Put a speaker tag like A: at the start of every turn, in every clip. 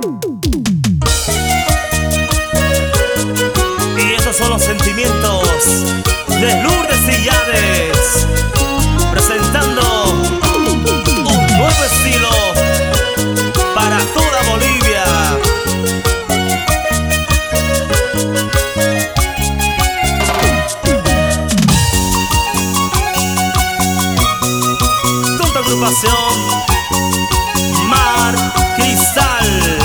A: Y esos son los sentimientos de Lourdes Sillanes, presentando un nuevo estilo para toda Bolivia. Con tu agrupación Mar Cristal.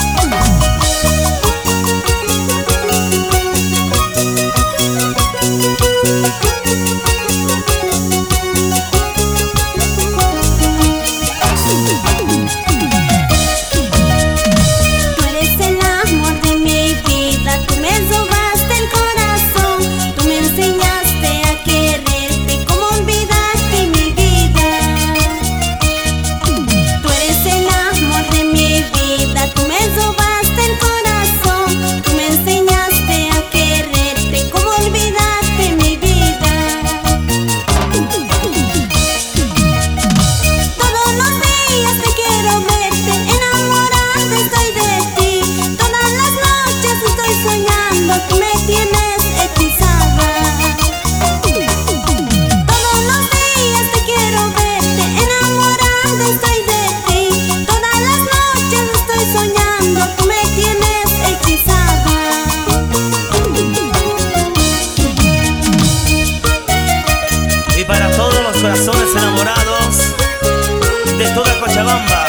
A: Corazones enamorados de toda Cochabamba,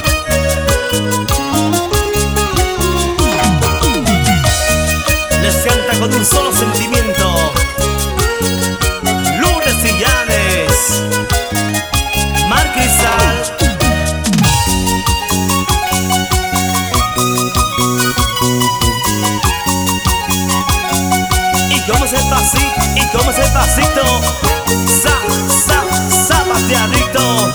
A: les canta con un solo sentimiento Lourdes Sillanes, Mar Cristal. Y cómo es el pasito, y cómo es el pasito, zapateadito.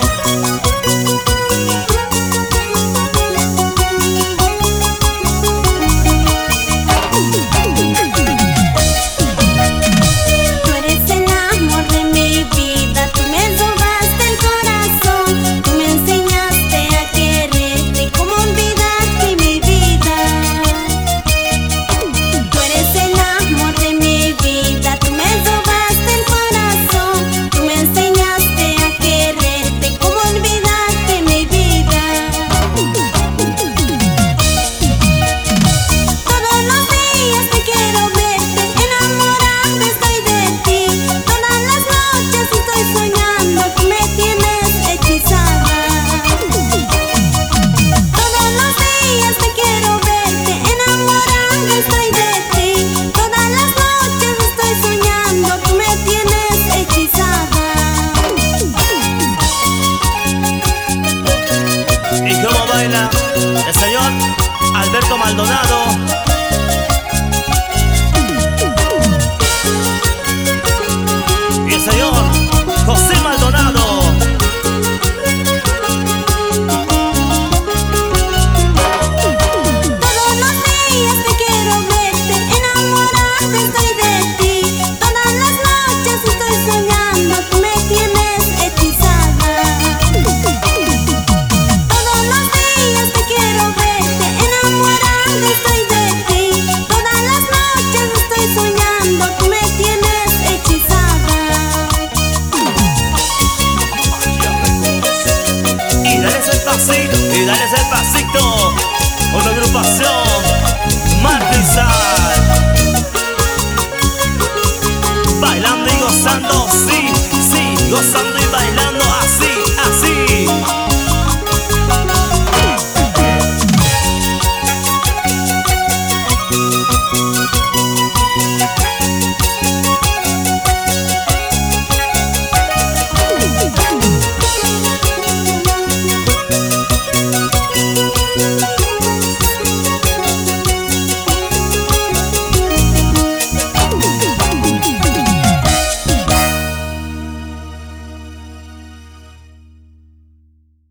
B: Tú eres el amor de mi vida, tú me robaste el corazón, tú me enseñaste a quererte, cómo olvidarte mi vida. Tú eres el amor de mi vida, tú me robaste el corazón, tú me enseñaste a quererte, cómo olvidarte mi vida. Todos los días te quiero verte, enamorada estoy de ti. Todas las noches estoy soñando, tú me tienes hechizada. Todos los días te quiero verte, enamorada estoy de ti. Todas las noches estoy soñando, tú me tienes hechizada.
A: ¿Y cómo baila el señor Alberto Maldonado? Y el señor José Maldonado.